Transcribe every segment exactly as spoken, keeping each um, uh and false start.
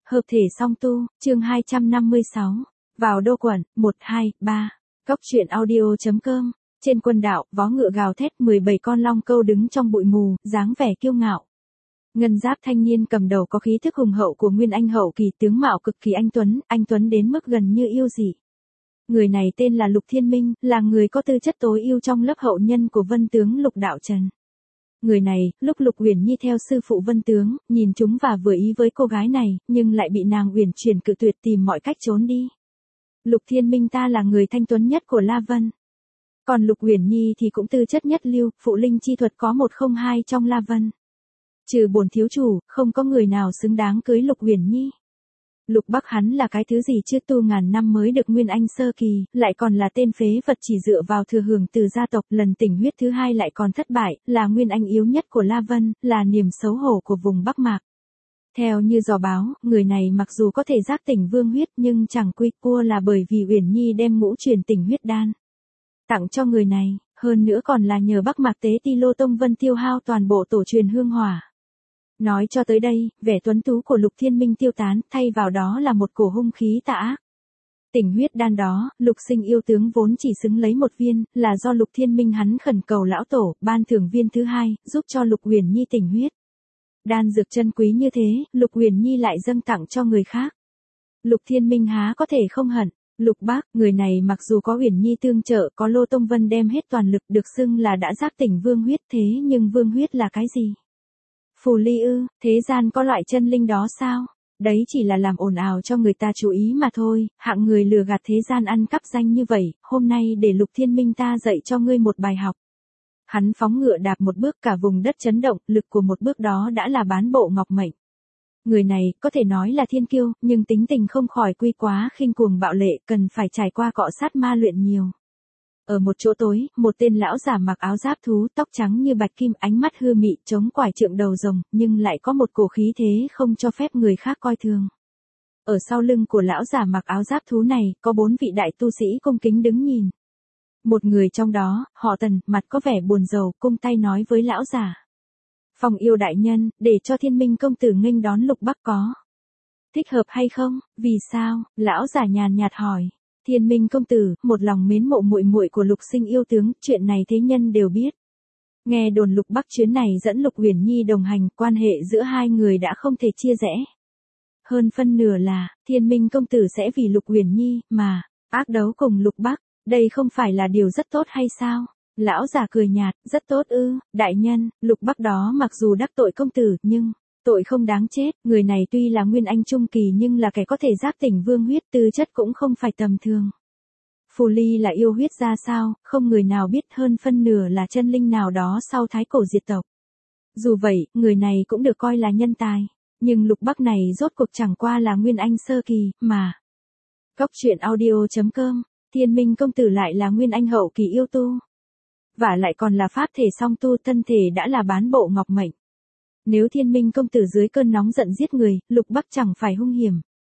Hợp thể song tu, chương hai trăm năm mươi sáu. Vào đô quận, một, hai, ba. Cốc truyện audio.com. Trên quân đạo, vó ngựa gào thét, mười bảy con long câu đứng trong bụi mù, dáng vẻ kiêu ngạo. Ngân giáp thanh niên cầm đầu có khí thức hùng hậu của Nguyên Anh hậu kỳ, tướng mạo cực kỳ anh tuấn, anh tuấn đến mức gần như yêu dị. Người này tên là Lục Thiên Minh, là người có tư chất tối ưu trong lớp hậu nhân của Vân tướng Lục Đạo Trần. Người này, lúc Lục Uyển Nhi theo sư phụ Vân tướng, nhìn chúng và vừa ý với cô gái này, nhưng lại bị nàng Uyển Chuyển cự tuyệt, tìm mọi cách trốn đi. Lục Thiên Minh ta là người thanh tuấn nhất của La Vân. Còn Lục Uyển Nhi thì cũng tư chất nhất lưu, phụ linh chi thuật có một không hai trong La Vân. Trừ bổn thiếu chủ, không có người nào xứng đáng cưới Lục Uyển Nhi. Lục Bắc hắn là cái thứ gì chưa tu ngàn năm mới được Nguyên Anh sơ kỳ, lại còn là tên phế vật chỉ dựa vào thừa hưởng từ gia tộc, lần tỉnh huyết thứ hai lại còn thất bại, là Nguyên Anh yếu nhất của La Vân, là niềm xấu hổ của vùng Bắc Mạc. Theo như dò báo, người này mặc dù có thể giác tỉnh vương huyết nhưng chẳng quy cua là bởi vì Uyển Nhi đem ngũ truyền tỉnh huyết đan tặng cho người này, hơn nữa còn là nhờ Bắc Mạc tế ti Lô Tông Vân tiêu hao toàn bộ tổ truyền hương hỏa. Nói cho tới đây, vẻ tuấn tú của Lục Thiên Minh tiêu tán, thay vào đó là một cổ hung khí tà ác. Tỉnh huyết đan đó, Lục Sinh yêu tướng vốn chỉ xứng lấy một viên, là do Lục Thiên Minh hắn khẩn cầu lão tổ, ban thưởng viên thứ hai, giúp cho Lục Uyển Nhi tỉnh huyết. Đan dược chân quý như thế, Lục Uyển Nhi lại dâng tặng cho người khác. Lục Thiên Minh há có thể không hận. Lục Bác, người này mặc dù có Uyển Nhi tương trợ, có Lô Tông Vân đem hết toàn lực, được xưng là đã giác tỉnh vương huyết, thế nhưng vương huyết là cái gì? Phù ly ư, thế gian có loại chân linh đó sao? Đấy chỉ là làm ồn ào cho người ta chú ý mà thôi, hạng người lừa gạt thế gian ăn cắp danh như vậy, hôm nay để Lục Thiên Minh ta dạy cho ngươi một bài học. Hắn phóng ngựa đạp một bước, cả vùng đất chấn động, lực của một bước đó đã là bán bộ ngọc mệnh. Người này, có thể nói là thiên kiêu, nhưng tính tình không khỏi quy quá khinh cuồng bạo lệ, cần phải trải qua cọ sát ma luyện nhiều. Ở một chỗ tối, một tên lão giả mặc áo giáp thú, tóc trắng như bạch kim, ánh mắt hư mị, chống quải trượng đầu rồng, nhưng lại có một cổ khí thế không cho phép người khác coi thường. Ở sau lưng của lão giả mặc áo giáp thú này, có bốn vị đại tu sĩ cung kính đứng nhìn. Một người trong đó, họ Tần, mặt có vẻ buồn rầu, cung tay nói với lão giả. Phong yêu đại nhân, để cho Thiên Minh công tử nghênh đón Lục Bắc có thích hợp hay không? Vì sao? Lão giả nhàn nhạt hỏi. Thiên Minh công tử, một lòng mến mộ muội muội của Lục Sinh yêu tướng, chuyện này thế nhân đều biết. Nghe đồn Lục Bắc chuyến này dẫn Lục Uyển Nhi đồng hành, quan hệ giữa hai người đã không thể chia rẽ. Hơn phân nửa là, Thiên Minh công tử sẽ vì Lục Uyển Nhi mà ác đấu cùng Lục Bắc, đây không phải là điều rất tốt hay sao? Lão già cười nhạt, rất tốt ư, đại nhân, Lục Bắc đó mặc dù đắc tội công tử, nhưng tội không đáng chết, người này tuy là Nguyên Anh trung kỳ nhưng là kẻ có thể giác tỉnh vương huyết, tư chất cũng không phải tầm thường. Phù ly là yêu huyết ra sao, không người nào biết, hơn phân nửa là chân linh nào đó sau thái cổ diệt tộc. Dù vậy, người này cũng được coi là nhân tài, nhưng Lục Bắc này rốt cuộc chẳng qua là Nguyên Anh sơ kỳ, mà. Cốc truyện audio.com, Thiên Minh công tử lại là Nguyên Anh hậu kỳ yêu tu. Và lại còn là pháp thể song tu, thân thể đã là bán bộ ngọc mệnh. Nếu Thiên Minh công tử dưới cơn nóng giận giết người, Lục Bắc chẳng phải hung hiểm.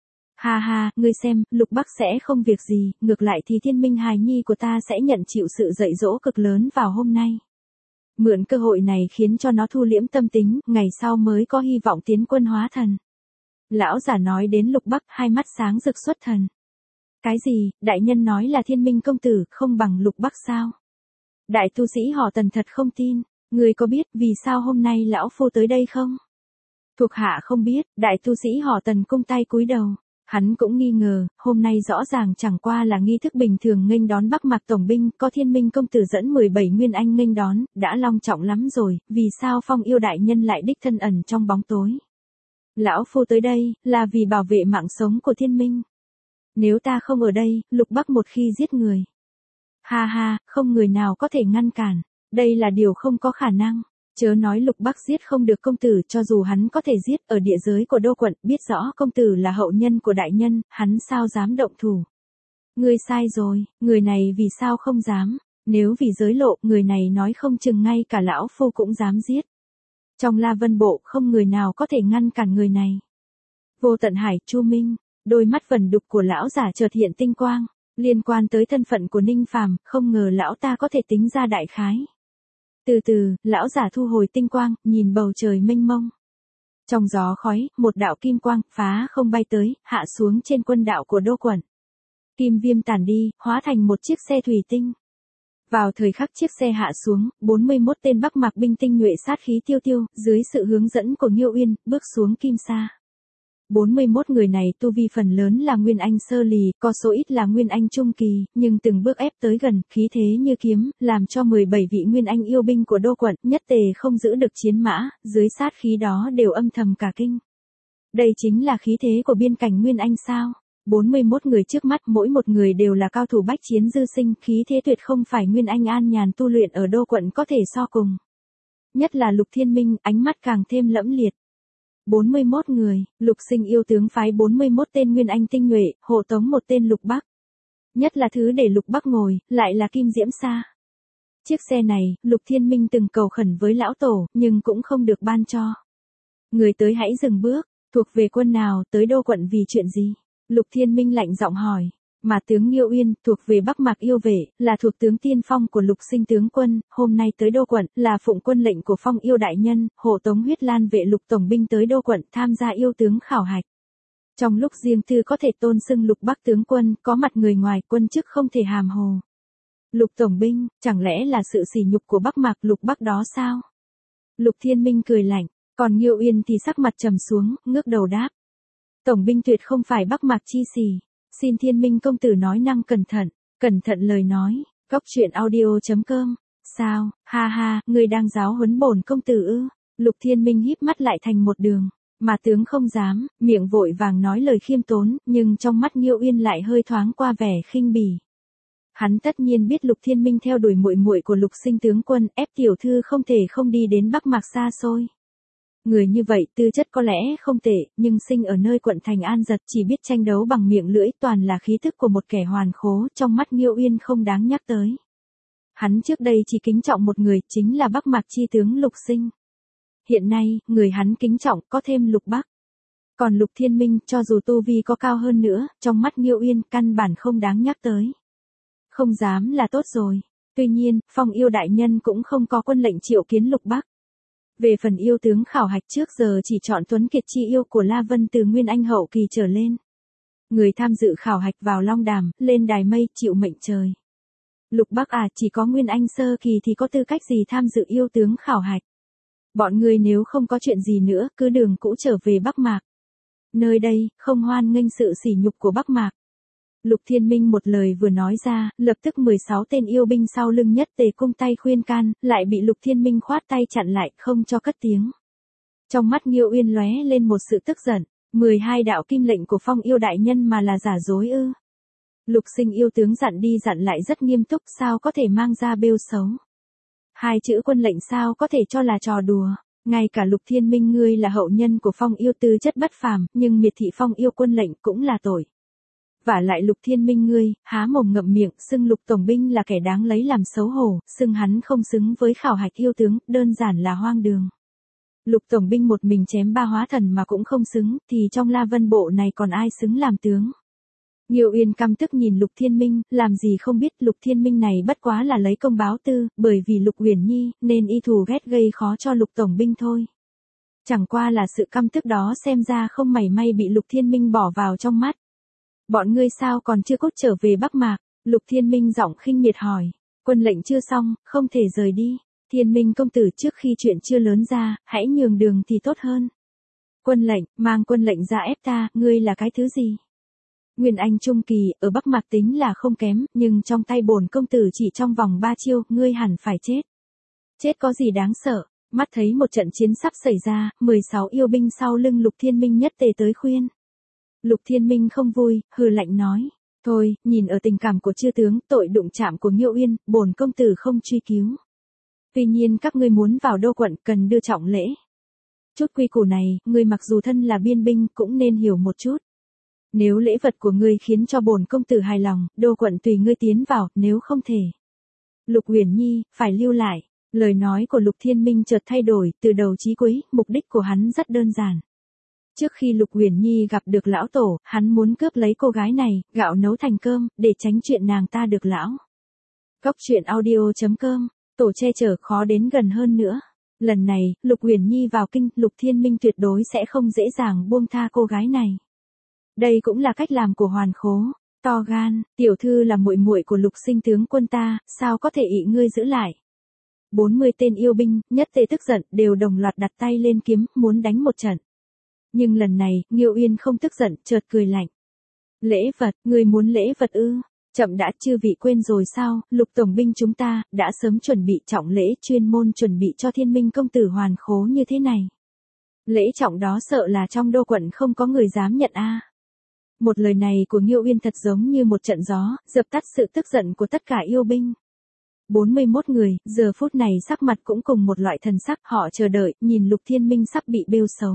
Ha ha, ngươi xem, Lục Bắc sẽ không việc gì, ngược lại thì Thiên Minh hài nhi của ta sẽ nhận chịu sự dạy dỗ cực lớn vào hôm nay. Mượn cơ hội này khiến cho nó thu liễm tâm tính, ngày sau mới có hy vọng tiến quân hóa thần. Lão giả nói đến Lục Bắc, hai mắt sáng rực xuất thần. Cái gì, đại nhân nói là Thiên Minh công tử không bằng Lục Bắc sao? Đại tu sĩ họ Tần thật không tin, người có biết vì sao hôm nay lão phu tới đây không? Thuộc hạ không biết, đại tu sĩ họ Tần cung tay cúi đầu, hắn cũng nghi ngờ, hôm nay rõ ràng chẳng qua là nghi thức bình thường nghênh đón Bắc Mạc tổng binh, có Thiên Minh công tử dẫn mười bảy Nguyên Anh nghênh đón, đã long trọng lắm rồi, vì sao Phong yêu đại nhân lại đích thân ẩn trong bóng tối? Lão phu tới đây, là vì bảo vệ mạng sống của Thiên Minh. Nếu ta không ở đây, Lục Bắc một khi giết người. Ha ha, không người nào có thể ngăn cản. Đây là điều không có khả năng. Chớ nói Lục Bắc giết không được công tử, cho dù hắn có thể giết, ở địa giới của đô quận, biết rõ công tử là hậu nhân của đại nhân, hắn sao dám động thủ. Ngươi sai rồi, người này vì sao không dám, nếu vì giới lộ, người này nói không chừng ngay cả lão phu cũng dám giết. Trong La Vân Bộ, không người nào có thể ngăn cản người này. Vô Tận Hải, Chu Minh, đôi mắt vẩn đục của lão giả chợt hiện tinh quang. Liên quan tới thân phận của Ninh Phàm, không ngờ lão ta có thể tính ra đại khái. Từ từ, lão giả thu hồi tinh quang, nhìn bầu trời mênh mông. Trong gió khói, một đạo kim quang phá không bay tới, hạ xuống trên quân đạo của Đô Quận. Kim viêm tản đi, hóa thành một chiếc xe thủy tinh. Vào thời khắc chiếc xe hạ xuống, bốn mươi mốt tên Bắc Mạc binh tinh nhuệ sát khí tiêu tiêu, dưới sự hướng dẫn của Nghiêu Uyên, bước xuống kim sa. bốn mươi mốt người này tu vi phần lớn là Nguyên Anh sơ lì, có số ít là Nguyên Anh trung kỳ, nhưng từng bước ép tới gần, khí thế như kiếm, làm cho mười bảy vị Nguyên Anh yêu binh của Đô Quận nhất tề không giữ được chiến mã, dưới sát khí đó đều âm thầm cả kinh. Đây chính là khí thế của biên cảnh Nguyên Anh sao? bốn mươi mốt người trước mắt mỗi một người đều là cao thủ bách chiến dư sinh, khí thế tuyệt không phải Nguyên Anh an nhàn tu luyện ở Đô Quận có thể so cùng. Nhất là Lục Thiên Minh, ánh mắt càng thêm lẫm liệt. bốn mươi mốt người, Lục Sinh yêu tướng phái bốn mươi mốt tên Nguyên Anh tinh nhuệ, hộ tống một tên Lục Bắc. Nhất là thứ để Lục Bắc ngồi, lại là Kim Diễm Sa. Chiếc xe này, Lục Thiên Minh từng cầu khẩn với lão tổ, nhưng cũng không được ban cho. Người tới hãy dừng bước, thuộc về quân nào, tới Đô Quận vì chuyện gì? Lục Thiên Minh lạnh giọng hỏi. Mà tướng Nghiêu Uyên, thuộc về Bắc Mạc yêu vệ, là thuộc tướng tiên phong của Lục Sinh tướng quân, hôm nay tới Đô Quận, là phụng quân lệnh của Phong yêu đại nhân, hộ tống Huyết Lan vệ Lục tổng binh tới Đô Quận, tham gia yêu tướng khảo hạch. Trong lúc riêng tư có thể tôn xưng Lục Bắc tướng quân, có mặt người ngoài, quân chức không thể hàm hồ. Lục tổng binh, chẳng lẽ là sự sỉ nhục của Bắc Mạc Lục Bắc đó sao? Lục Thiên Minh cười lạnh, còn Nghiêu Uyên thì sắc mặt trầm xuống, ngước đầu đáp. Tổng binh tuyệt không phải Bắc Mạc chi xỉ. Xin Thiên Minh công tử nói năng cẩn thận, cẩn thận lời nói, góc truyện audio chấm com. Sao, ha ha, người đang giáo huấn bổn công tử ư? Lục Thiên Minh híp mắt lại thành một đường, mà tướng không dám, miệng vội vàng nói lời khiêm tốn, nhưng trong mắt Nghiêu Uyên lại hơi thoáng qua vẻ khinh bỉ. Hắn tất nhiên biết Lục Thiên Minh theo đuổi muội muội của Lục Sinh tướng quân, ép tiểu thư không thể không đi đến Bắc Mạc xa xôi. Người như vậy tư chất có lẽ không tệ, nhưng sinh ở nơi quận thành An Giật chỉ biết tranh đấu bằng miệng lưỡi, toàn là khí thức của một kẻ hoàn khố, trong mắt Nghiêu Uyên không đáng nhắc tới. Hắn trước đây chỉ kính trọng một người, chính là Bắc Mạc chi tướng Lục Sinh. Hiện nay, người hắn kính trọng có thêm Lục Bắc. Còn Lục Thiên Minh, cho dù tu vi có cao hơn nữa, trong mắt Nghiêu Uyên căn bản không đáng nhắc tới. Không dám là tốt rồi. Tuy nhiên, Phong yêu đại nhân cũng không có quân lệnh triệu kiến Lục Bắc. Về phần yêu tướng khảo hạch trước giờ chỉ chọn Tuấn Kiệt chi yêu của La Vân từ Nguyên Anh hậu kỳ trở lên. Người tham dự khảo hạch vào Long Đàm, lên đài mây, chịu mệnh trời. Lục Bắc à, chỉ có Nguyên Anh sơ kỳ thì có tư cách gì tham dự yêu tướng khảo hạch. Bọn người nếu không có chuyện gì nữa, cứ đường cũ trở về Bắc Mạc. Nơi đây, không hoan nghênh sự sỉ nhục của Bắc Mạc. Lục Thiên Minh một lời vừa nói ra, lập tức mười sáu tên yêu binh sau lưng nhất tề cung tay khuyên can, lại bị Lục Thiên Minh khoát tay chặn lại, không cho cất tiếng. Trong mắt Nghiêu Uyên lóe lên một sự tức giận, mười hai đạo kim lệnh của Phong yêu đại nhân mà là giả dối ư? Lục Sinh yêu tướng dặn đi dặn lại rất nghiêm túc, sao có thể mang ra bêu xấu? Hai chữ quân lệnh sao có thể cho là trò đùa? Ngay cả Lục Thiên Minh ngươi là hậu nhân của Phong yêu tư chất bất phàm, nhưng miệt thị Phong yêu quân lệnh cũng là tội. Vả lại Lục Thiên Minh ngươi, há mồm ngậm miệng, xưng Lục tổng binh là kẻ đáng lấy làm xấu hổ, xưng hắn không xứng với khảo hạch yêu tướng, đơn giản là hoang đường. Lục tổng binh một mình chém ba hóa thần mà cũng không xứng, thì trong La Vân bộ này còn ai xứng làm tướng? Nghiêu Uyên căm tức nhìn Lục Thiên Minh, làm gì không biết Lục Thiên Minh này bất quá là lấy công báo tư, bởi vì Lục Uyển Nhi, nên y thù ghét gây khó cho Lục tổng binh thôi. Chẳng qua là sự căm tức đó xem ra không mảy may bị Lục Thiên Minh bỏ vào trong mắt. Bọn ngươi sao còn chưa cốt trở về Bắc Mạc? Lục Thiên Minh giọng khinh miệt hỏi. Quân lệnh chưa xong, không thể rời đi. Thiên Minh công tử trước khi chuyện chưa lớn ra, hãy nhường đường thì tốt hơn. Quân lệnh, mang quân lệnh ra ép ta, ngươi là cái thứ gì? Nguyên Anh trung kỳ, ở Bắc Mạc tính là không kém, nhưng trong tay bổn công tử chỉ trong vòng ba chiêu, ngươi hẳn phải chết. Chết có gì đáng sợ? Mắt thấy một trận chiến sắp xảy ra, mười sáu yêu binh sau lưng Lục Thiên Minh nhất tề tới khuyên. Lục Thiên Minh không vui, hừ lạnh nói. Thôi, nhìn ở tình cảm của chư tướng, tội đụng chạm của Nghiêu Uyên, bổn công tử không truy cứu. Tuy nhiên các ngươi muốn vào Đô quận cần đưa trọng lễ. Chút quy củ này, ngươi mặc dù thân là biên binh cũng nên hiểu một chút. Nếu lễ vật của ngươi khiến cho bổn công tử hài lòng, Đô quận tùy ngươi tiến vào, nếu không thể. Lục Uyển Nhi, phải lưu lại. Lời nói của Lục Thiên Minh chợt thay đổi, từ đầu chí cuối, mục đích của hắn rất đơn giản. Trước khi Lục Uyển Nhi gặp được lão tổ, hắn muốn cướp lấy cô gái này, gạo nấu thành cơm, để tránh chuyện nàng ta được lão. Góc truyện audio chấm com, tổ che chở khó đến gần hơn nữa. Lần này, Lục Uyển Nhi vào kinh, Lục Thiên Minh tuyệt đối sẽ không dễ dàng buông tha cô gái này. Đây cũng là cách làm của Hoàn Khố, to gan, tiểu thư là muội muội của Lục Sinh tướng quân ta, sao có thể ị ngươi giữ lại. bốn mươi tên yêu binh, nhất tề tức giận, đều đồng loạt đặt tay lên kiếm, muốn đánh một trận. Nhưng lần này, Nghiêu Uyên không tức giận, chợt cười lạnh. Lễ vật, ngươi muốn lễ vật ư? Chậm đã, chư vị quên rồi sao, Lục tổng binh chúng ta, đã sớm chuẩn bị trọng lễ chuyên môn chuẩn bị cho Thiên Minh công tử Hoàn Khố như thế này. Lễ trọng đó sợ là trong đô quận không có người dám nhận a. Một lời này của Nghiêu Uyên thật giống như một trận gió, dập tắt sự tức giận của tất cả yêu binh. bốn mươi mốt người, giờ phút này sắc mặt cũng cùng một loại thần sắc, họ chờ đợi, nhìn Lục Thiên Minh sắp bị bêu xấu.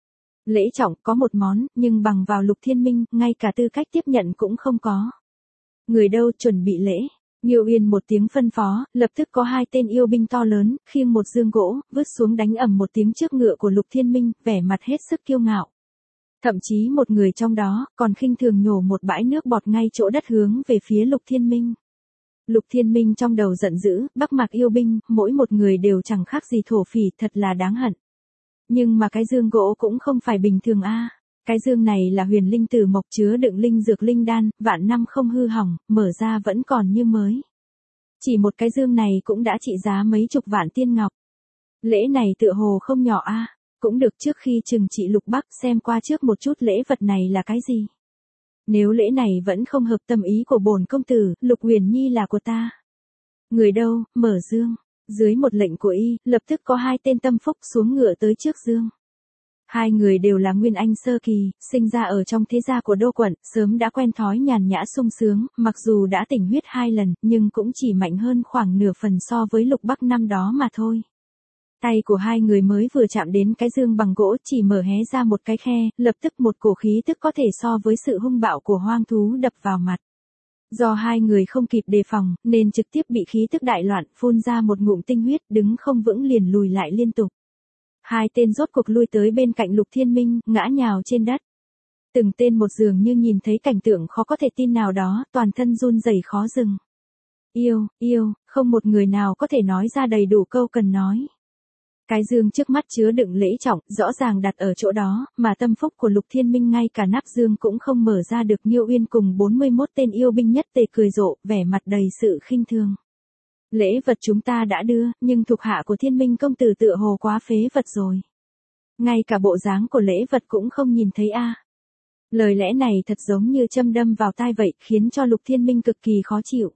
Lễ trọng có một món, nhưng bằng vào Lục Thiên Minh, ngay cả tư cách tiếp nhận cũng không có. Người đâu chuẩn bị lễ, Nghiêu Uyên một tiếng phân phó, lập tức có hai tên yêu binh to lớn, khiêng một dương gỗ, vứt xuống đánh ầm một tiếng trước ngựa của Lục Thiên Minh, vẻ mặt hết sức kiêu ngạo. Thậm chí một người trong đó, còn khinh thường nhổ một bãi nước bọt ngay chỗ đất hướng về phía Lục Thiên Minh. Lục Thiên Minh trong đầu giận dữ, Bắc Mạc yêu binh, mỗi một người đều chẳng khác gì thổ phỉ, thật là đáng hận. Nhưng mà cái dương gỗ cũng không phải bình thường a. Cái dương này là huyền linh tử mộc chứa đựng linh dược linh đan, vạn năm không hư hỏng, mở ra vẫn còn như mới. Chỉ một cái dương này cũng đã trị giá mấy chục vạn tiên ngọc. Lễ này tựa hồ không nhỏ a. Cũng được, trước khi trừng trị Lục Bắc xem qua trước một chút lễ vật này là cái gì. Nếu lễ này vẫn không hợp tâm ý của bổn công tử, Lục Uyển Nhi là của ta. Người đâu, mở dương. Dưới một lệnh của y, lập tức có hai tên tâm phúc xuống ngựa tới trước dương. Hai người đều là Nguyên Anh sơ kỳ, sinh ra ở trong thế gia của đô quận, sớm đã quen thói nhàn nhã sung sướng, mặc dù đã tỉnh huyết hai lần, nhưng cũng chỉ mạnh hơn khoảng nửa phần so với Lục Bắc năm đó mà thôi. Tay của hai người mới vừa chạm đến cái dương bằng gỗ, chỉ mở hé ra một cái khe, lập tức một cổ khí tức có thể so với sự hung bạo của hoang thú đập vào mặt. Do hai người không kịp đề phòng, nên trực tiếp bị khí tức đại loạn, phun ra một ngụm tinh huyết, đứng không vững liền lùi lại liên tục. Hai tên rốt cuộc lui tới bên cạnh Lục Thiên Minh, ngã nhào trên đất. Từng tên một dường như nhìn thấy cảnh tượng khó có thể tin nào đó, toàn thân run rẩy khó dừng. Yêu, yêu, không một người nào có thể nói ra đầy đủ câu cần nói. Cái dương trước mắt chứa đựng lễ trọng, rõ ràng đặt ở chỗ đó, mà tâm phúc của Lục Thiên Minh ngay cả nắp dương cũng không mở ra được. Nghiêu Uyên cùng bốn mươi mốt tên yêu binh nhất tề cười rộ, vẻ mặt đầy sự khinh thường. Lễ vật chúng ta đã đưa, nhưng thuộc hạ của Thiên Minh công tử tựa hồ quá phế vật rồi. Ngay cả bộ dáng của lễ vật cũng không nhìn thấy a. À. Lời lẽ này thật giống như châm đâm vào tai vậy, khiến cho Lục Thiên Minh cực kỳ khó chịu.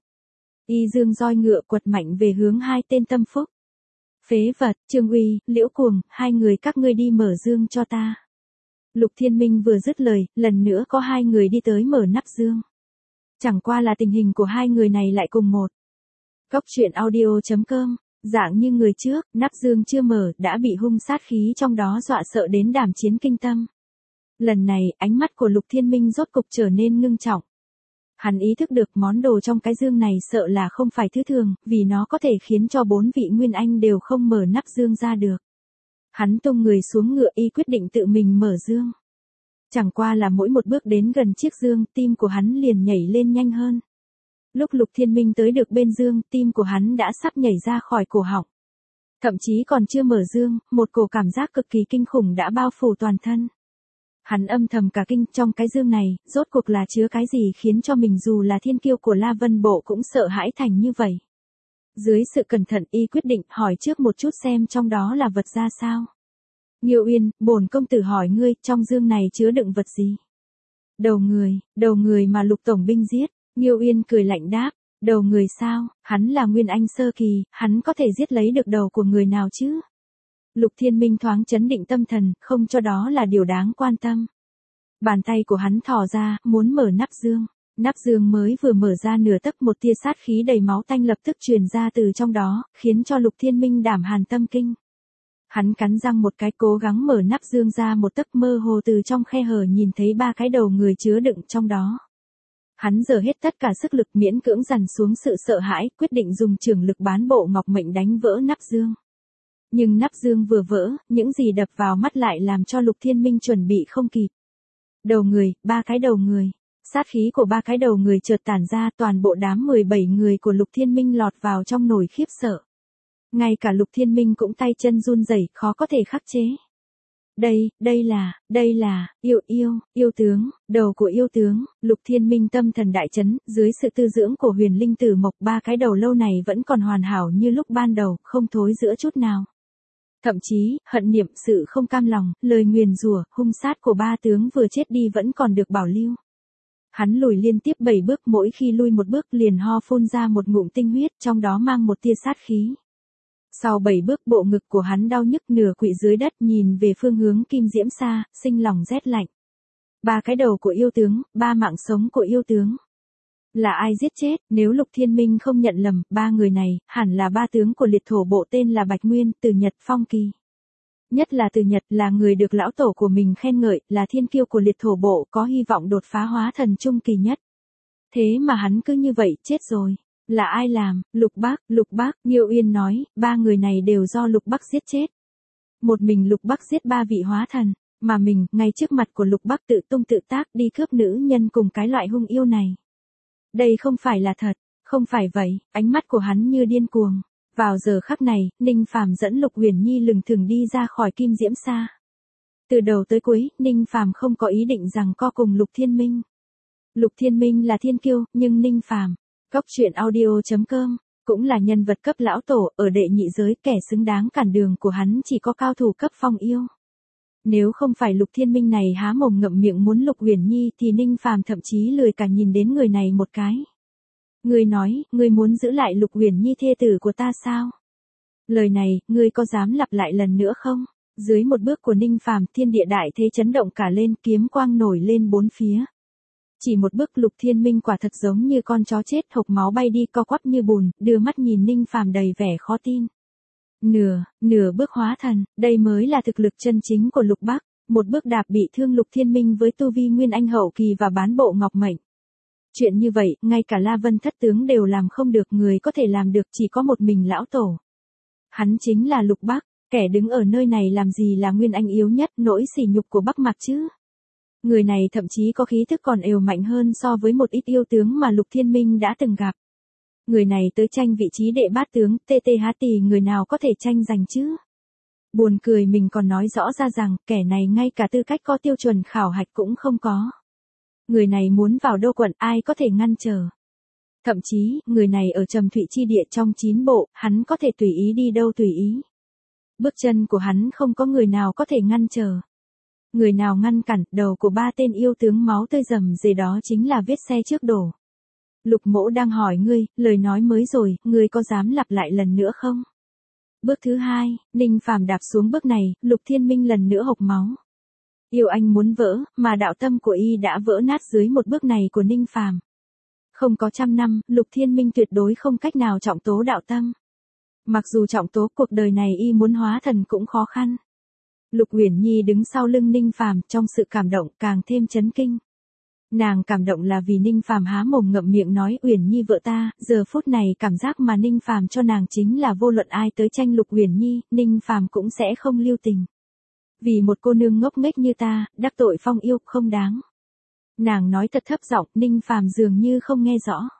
Y dương roi ngựa quật mạnh về hướng hai tên tâm phúc. Phế vật, Trương Uy, Liễu Cuồng, hai người các ngươi đi mở dương cho ta. Lục Thiên Minh vừa dứt lời, lần nữa có hai người đi tới mở nắp dương. Chẳng qua là tình hình của hai người này lại cùng một. Cốc truyện audio chấm com, dạng như người trước, nắp dương chưa mở, đã bị hung sát khí trong đó dọa sợ đến đảm chiến kinh tâm. Lần này, ánh mắt của Lục Thiên Minh rốt cục trở nên ngưng trọng. Hắn ý thức được món đồ trong cái dương này sợ là không phải thứ thường, vì nó có thể khiến cho bốn vị Nguyên Anh đều không mở nắp dương ra được. Hắn tung người xuống ngựa, y quyết định tự mình mở dương. Chẳng qua là mỗi một bước đến gần chiếc dương, tim của hắn liền nhảy lên nhanh hơn. Lúc Lục Thiên Minh tới được bên dương, tim của hắn đã sắp nhảy ra khỏi cổ họng. Thậm chí còn chưa mở dương, một cổ cảm giác cực kỳ kinh khủng đã bao phủ toàn thân. Hắn âm thầm cả kinh, trong cái dương này, rốt cuộc là chứa cái gì khiến cho mình dù là thiên kiêu của La Vân Bộ cũng sợ hãi thành như vậy. Dưới sự cẩn thận, y quyết định hỏi trước một chút xem trong đó là vật ra sao. Nghiêu Uyên, bổn công tử hỏi ngươi, trong dương này chứa đựng vật gì? Đầu người, đầu người mà Lục tổng binh giết. Nghiêu Uyên cười lạnh đáp, đầu người sao, hắn là Nguyên Anh sơ kỳ, hắn có thể giết lấy được đầu của người nào chứ? Lục Thiên Minh thoáng chấn định tâm thần, không cho đó là điều đáng quan tâm. Bàn tay của hắn thò ra, muốn mở nắp dương. Nắp dương mới vừa mở ra nửa tấc, một tia sát khí đầy máu tanh lập tức truyền ra từ trong đó, khiến cho Lục Thiên Minh đảm hàn tâm kinh. Hắn cắn răng một cái, cố gắng mở nắp dương ra một tấc, mơ hồ từ trong khe hở nhìn thấy ba cái đầu người chứa đựng trong đó. Hắn giờ hết tất cả sức lực, miễn cưỡng dằn xuống sự sợ hãi, quyết định dùng trường lực bán bộ ngọc mệnh đánh vỡ nắp dương. Nhưng nắp dương vừa vỡ, những gì đập vào mắt lại làm cho Lục Thiên Minh chuẩn bị không kịp. Đầu người, ba cái đầu người. Sát khí của ba cái đầu người chợt tản ra, toàn bộ đám mười bảy người của Lục Thiên Minh lọt vào trong nồi khiếp sợ. Ngay cả Lục Thiên Minh cũng tay chân run rẩy, khó có thể khắc chế. Đây, đây là, đây là, yêu yêu, yêu tướng, đầu của yêu tướng, Lục Thiên Minh tâm thần đại chấn, dưới sự tư dưỡng của huyền linh tử mộc ba cái đầu lâu này vẫn còn hoàn hảo như lúc ban đầu, không thối giữa chút nào. Thậm chí, hận niệm, sự không cam lòng, lời nguyền rủa, hung sát của ba tướng vừa chết đi vẫn còn được bảo lưu. Hắn lùi liên tiếp bảy bước, mỗi khi lui một bước liền ho phun ra một ngụm tinh huyết, trong đó mang một tia sát khí. Sau bảy bước bộ ngực của hắn đau nhức nửa quỵ dưới đất, nhìn về phương hướng Kim Diễm Sa, sinh lòng rét lạnh. Ba cái đầu của yêu tướng, ba mạng sống của yêu tướng. Là ai giết chết? Nếu Lục Thiên Minh không nhận lầm, ba người này, hẳn là ba tướng của liệt thổ bộ tên là Bạch Nguyên, Từ Nhật, Phong Kỳ. Nhất là Từ Nhật, là người được lão tổ của mình khen ngợi, là thiên kiêu của liệt thổ bộ, có hy vọng đột phá hóa thần trung kỳ nhất. Thế mà hắn cứ như vậy, chết rồi. Là ai làm? Lục Bác, Lục Bác, Nghiêu Uyên nói, ba người này đều do Lục Bác giết chết. Một mình Lục Bác giết ba vị hóa thần, mà mình, ngay trước mặt của Lục Bác tự tung tự tác đi cướp nữ nhân cùng cái loại hung yêu này. Đây không phải là thật, không phải vậy, ánh mắt của hắn như điên cuồng. Vào giờ khắc này, Ninh Phàm dẫn Lục Uyển Nhi lừng thừng đi ra khỏi Kim Diễm Sa. Từ đầu tới cuối, Ninh Phàm không có ý định rằng co cùng Lục Thiên Minh. Lục Thiên Minh là thiên kiêu, nhưng Ninh Phàm, Cốc truyện audio chấm com, cũng là nhân vật cấp lão tổ, ở đệ nhị giới, kẻ xứng đáng cản đường của hắn chỉ có cao thủ cấp phong yêu. Nếu không phải Lục Thiên Minh này há mồm ngậm miệng muốn Lục Uyển Nhi thì Ninh Phàm thậm chí lười cả nhìn đến người này một cái. Ngươi nói, ngươi muốn giữ lại Lục Uyển Nhi thê tử của ta sao? Lời này, ngươi có dám lặp lại lần nữa không? Dưới một bước của Ninh Phàm, thiên địa đại thế chấn động cả lên, kiếm quang nổi lên bốn phía. Chỉ một bước Lục Thiên Minh quả thật giống như con chó chết, hộc máu bay đi, co quắp như bùn, đưa mắt nhìn Ninh Phàm đầy vẻ khó tin. Nửa, nửa bước hóa thần, đây mới là thực lực chân chính của Lục Bác, một bước đạp bị thương Lục Thiên Minh với tu vi nguyên anh hậu kỳ và bán bộ ngọc mệnh. Chuyện như vậy, ngay cả La Vân thất tướng đều làm không được, người có thể làm được chỉ có một mình lão tổ. Hắn chính là Lục Bác, kẻ đứng ở nơi này làm gì là nguyên anh yếu nhất, nỗi sỉ nhục của Bắc Mạc chứ. Người này thậm chí có khí thức còn ều mạnh hơn so với một ít yêu tướng mà Lục Thiên Minh đã từng gặp. Người này tới tranh vị trí đệ bát tướng, tê tê há tì người nào có thể tranh giành chứ. Buồn cười, mình còn nói rõ ra rằng, kẻ này ngay cả tư cách có tiêu chuẩn khảo hạch cũng không có. Người này muốn vào đô quận, ai có thể ngăn trở. Thậm chí, người này ở Trầm Thụy chi địa trong chín bộ, hắn có thể tùy ý đi đâu tùy ý. Bước chân của hắn không có người nào có thể ngăn trở. Người nào ngăn cản, đầu của ba tên yêu tướng máu tươi rầm rề đó chính là vết xe trước đổ. Lục Mỗ đang hỏi ngươi, lời nói mới rồi, ngươi có dám lặp lại lần nữa không? Bước thứ hai, Ninh Phàm đạp xuống bước này, Lục Thiên Minh lần nữa hộc máu. Yêu anh muốn vỡ, mà đạo tâm của y đã vỡ nát dưới một bước này của Ninh Phàm. Không có trăm năm, Lục Thiên Minh tuyệt đối không cách nào trọng tố đạo tâm. Mặc dù trọng tố, cuộc đời này y muốn hóa thần cũng khó khăn. Lục Uyển Nhi đứng sau lưng Ninh Phàm, trong sự cảm động càng thêm chấn kinh. Nàng cảm động là vì Ninh Phàm há mồm ngậm miệng nói Uyển Nhi vợ ta, giờ phút này cảm giác mà Ninh Phàm cho nàng chính là vô luận ai tới tranh Lục Uyển Nhi, Ninh Phàm cũng sẽ không lưu tình. Vì một cô nương ngốc nghếch như ta, đắc tội phong yêu không đáng. Nàng nói thật thấp giọng, Ninh Phàm dường như không nghe rõ.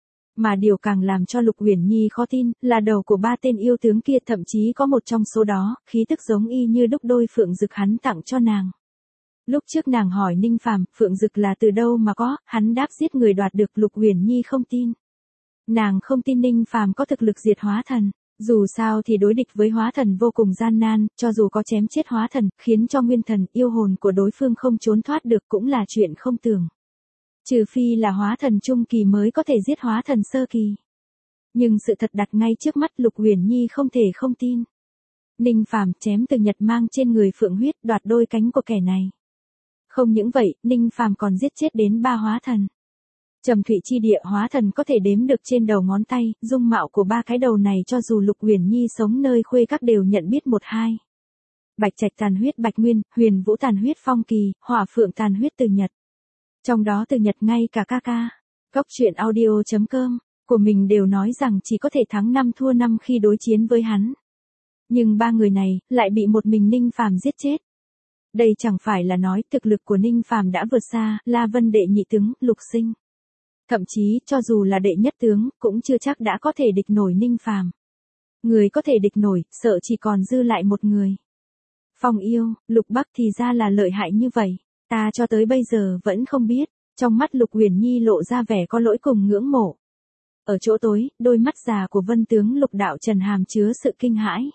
Mà điều càng làm cho Lục Uyển Nhi khó tin, là đầu của ba tên yêu tướng kia, thậm chí có một trong số đó, khí tức giống y như đúc đôi phượng dực hắn tặng cho nàng. Lúc trước nàng hỏi Ninh Phàm, phượng dực là từ đâu mà có, hắn đáp giết người đoạt được, Lục Uyển Nhi không tin. Nàng không tin Ninh Phàm có thực lực diệt hóa thần, dù sao thì đối địch với hóa thần vô cùng gian nan, cho dù có chém chết hóa thần, khiến cho nguyên thần, yêu hồn của đối phương không trốn thoát được cũng là chuyện không tưởng. Trừ phi là hóa thần trung kỳ mới có thể giết hóa thần sơ kỳ. Nhưng sự thật đặt ngay trước mắt, Lục Uyển Nhi không thể không tin. Ninh Phàm chém Từ Nhật mang trên người phượng huyết, đoạt đôi cánh của kẻ này. Không những vậy, Ninh Phàm còn giết chết đến ba hóa thần. Trầm Thụy chi địa hóa thần có thể đếm được trên đầu ngón tay, dung mạo của ba cái đầu này cho dù Lục Uyển Nhi sống nơi khuê các đều nhận biết một hai. Bạch Trạch tàn huyết Bạch Nguyên, Huyền Vũ tàn huyết Phong Kỳ, Hỏa Phượng tàn huyết Từ Nhật. Trong đó Từ Nhật ngay cả ca ca, Cốc truyện audio chấm com, của mình đều nói rằng chỉ có thể thắng năm thua năm khi đối chiến với hắn. Nhưng ba người này, lại bị một mình Ninh Phàm giết chết. Đây chẳng phải là nói thực lực của Ninh Phàm đã vượt xa La Vân đệ nhị tướng, Lục Sinh. Thậm chí, cho dù là đệ nhất tướng, cũng chưa chắc đã có thể địch nổi Ninh Phàm. người có thể địch nổi, sợ chỉ còn dư lại một người. Phong yêu, Lục Bắc thì ra là lợi hại như vậy, ta cho tới bây giờ vẫn không biết. Trong mắt Lục Uyển Nhi lộ ra vẻ có lỗi cùng ngưỡng mộ. Ở chỗ tối, đôi mắt già của Vân tướng Lục Đạo Trần hàm chứa sự kinh hãi.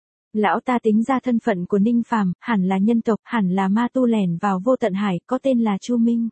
Lão ta tính ra thân phận của Ninh Phàm, hẳn là nhân tộc, hẳn là ma tu lẻn vào vô tận hải, có tên là Chu Minh.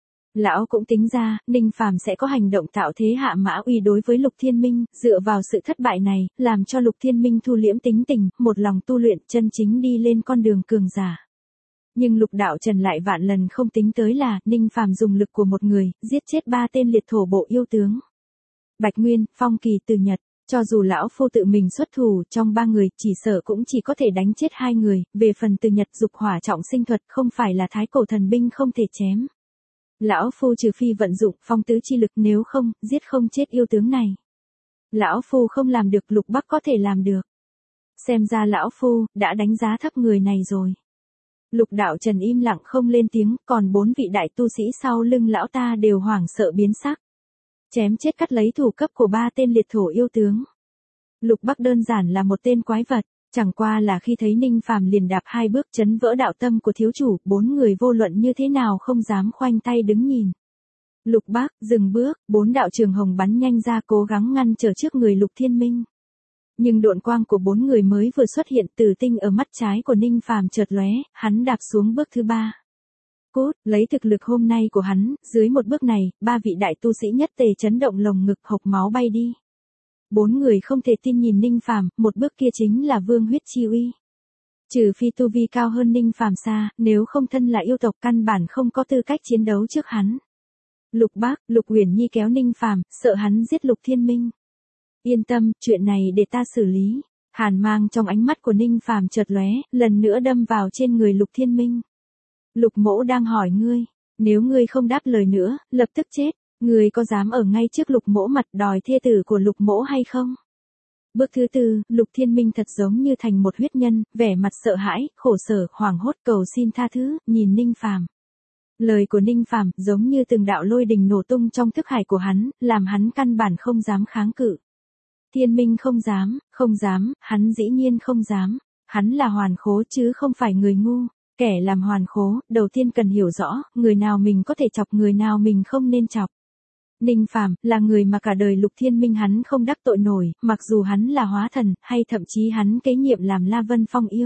Lão cũng tính ra, Ninh Phàm sẽ có hành động tạo thế hạ mã uy đối với Lục Thiên Minh, dựa vào sự thất bại này, làm cho Lục Thiên Minh thu liễm tính tình, một lòng tu luyện chân chính đi lên con đường cường giả. Nhưng Lục Đạo Trần lại vạn lần không tính tới là, Ninh Phàm dùng lực của một người, giết chết ba tên liệt thổ bộ yêu tướng. Bạch Nguyên, Phong Kỳ, Từ Nhật, cho dù lão phu tự mình xuất thủ, trong ba người, chỉ sợ cũng chỉ có thể đánh chết hai người, về phần Từ Nhật dục hỏa trọng sinh thuật không phải là thái cổ thần binh không thể chém. Lão phu trừ phi vận dụng phong tứ chi lực, nếu không, giết không chết yêu tướng này. Lão phu không làm được, Lục Bắc có thể làm được. Xem ra lão phu, đã đánh giá thấp người này rồi. Lục Đạo Trần im lặng không lên tiếng, còn bốn vị đại tu sĩ sau lưng lão ta đều hoảng sợ biến sắc. Chém chết cắt lấy thủ cấp của ba tên liệt thổ yêu tướng. Lục Bắc đơn giản là một tên quái vật, chẳng qua là khi thấy Ninh Phàm liền đạp hai bước chấn vỡ đạo tâm của thiếu chủ, bốn người vô luận như thế nào không dám khoanh tay đứng nhìn. Lục Bắc, dừng bước, bốn đạo trường hồng bắn nhanh ra cố gắng ngăn trở trước người Lục Thiên Minh. Nhưng độn quang của bốn người mới vừa xuất hiện, tử tinh ở mắt trái của Ninh Phàm chợt lóe, hắn đạp xuống bước thứ ba. Cút, lấy thực lực hôm nay của hắn, dưới một bước này, ba vị đại tu sĩ nhất tề chấn động lồng ngực hộc máu bay đi. Bốn người không thể tin nhìn Ninh Phàm, một bước kia chính là vương huyết chi uy. Trừ phi tu vi cao hơn Ninh Phàm xa, nếu không thân là yêu tộc căn bản không có tư cách chiến đấu trước hắn. Lục Bắc, Lục Uyển Nhi kéo Ninh Phàm, sợ hắn giết Lục Thiên Minh. Yên tâm, chuyện này để ta xử lý. Hàn mang trong ánh mắt của Ninh Phàm chợt lóe, lần nữa đâm vào trên người Lục Thiên Minh. Lục Mỗ đang hỏi ngươi, nếu ngươi không đáp lời nữa, lập tức chết, ngươi có dám ở ngay trước Lục Mỗ mặt đòi thê tử của Lục Mỗ hay không? Bước thứ tư, Lục Thiên Minh thật giống như thành một huyết nhân, vẻ mặt sợ hãi, khổ sở, hoảng hốt cầu xin tha thứ, nhìn Ninh Phàm. Lời của Ninh Phàm giống như từng đạo lôi đình nổ tung trong thức hải của hắn, làm hắn căn bản không dám kháng cự. Thiên Minh không dám, không dám, hắn dĩ nhiên không dám. Hắn là hoàn khố chứ không phải người ngu. Kẻ làm hoàn khố, đầu tiên cần hiểu rõ, người nào mình có thể chọc, người nào mình không nên chọc. Ninh Phàm là người mà cả đời Lục Thiên Minh hắn không đắc tội nổi, mặc dù hắn là hóa thần, hay thậm chí hắn kế nhiệm làm La Vân Phong yêu.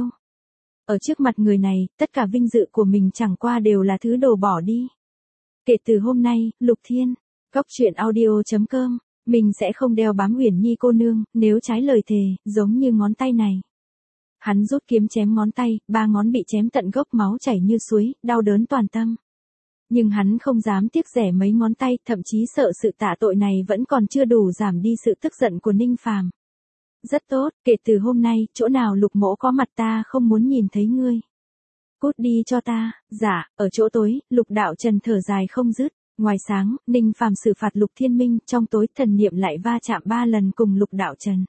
Ở trước mặt người này, tất cả vinh dự của mình chẳng qua đều là thứ đồ bỏ đi. Kể từ hôm nay, Lục Thiên, Cóc Truyện Audio chấm com, mình sẽ không đeo bám Uyển Nhi cô nương, nếu trái lời thề, giống như ngón tay này. Hắn rút kiếm chém ngón tay, ba ngón bị chém tận gốc, máu chảy như suối, đau đớn toàn tâm. Nhưng hắn không dám tiếc rẻ mấy ngón tay, thậm chí sợ sự tạ tội này vẫn còn chưa đủ giảm đi sự tức giận của Ninh Phàm. Rất tốt, kể từ hôm nay, chỗ nào Lục Mỗ có mặt ta không muốn nhìn thấy ngươi. Cút đi cho ta. Dạ, ở chỗ tối, Lục Đạo Trần thở dài không dứt. Ngoài sáng, Ninh Phàm xử phạt Lục Thiên Minh, trong tối thần niệm lại va chạm ba lần cùng Lục Đạo Trần.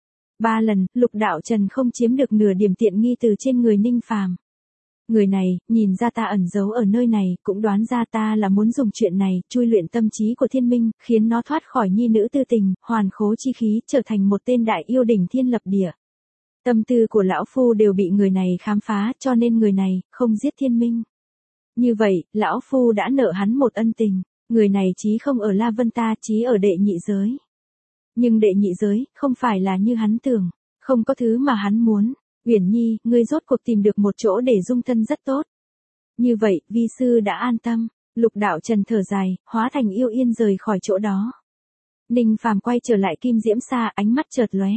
Ba lần, Lục Đạo Trần không chiếm được nửa điểm tiện nghi từ trên người Ninh Phàm. Người này, nhìn ra ta ẩn giấu ở nơi này, cũng đoán ra ta là muốn dùng chuyện này, chui luyện tâm trí của Thiên Minh, khiến nó thoát khỏi nhi nữ tư tình, hoàn khố chi khí, trở thành một tên đại yêu đỉnh thiên lập địa. Tâm tư của lão phu đều bị người này khám phá, cho nên người này, không giết Thiên Minh. Như vậy, lão phu đã nợ hắn một ân tình, người này chí không ở La Vân ta, chí ở đệ nhị giới. Nhưng đệ nhị giới, không phải là như hắn tưởng, không có thứ mà hắn muốn. Uyển Nhi, ngươi rốt cuộc tìm được một chỗ để dung thân rất tốt. Như vậy, vi sư đã an tâm. Lục Đạo Trần thở dài, hóa thành yêu yên rời khỏi chỗ đó. Ninh Phàm quay trở lại Kim Diễm Sa, ánh mắt chợt lóe.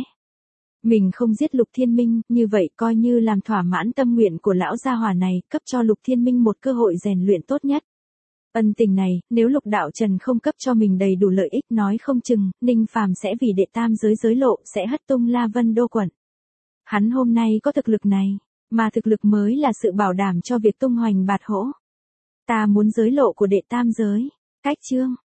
Mình không giết Lục Thiên Minh, như vậy coi như làm thỏa mãn tâm nguyện của lão gia hỏa này, cấp cho Lục Thiên Minh một cơ hội rèn luyện tốt nhất. Ân tình này, nếu Lục Đạo Trần không cấp cho mình đầy đủ lợi ích, nói không chừng, Ninh Phàm sẽ vì đệ tam giới giới lộ, sẽ hất tung La Vân đô quận. Hắn hôm nay có thực lực này, mà thực lực mới là sự bảo đảm cho việc tung hoành bạt hỗ. Ta muốn giới lộ của đệ tam giới. Cách chương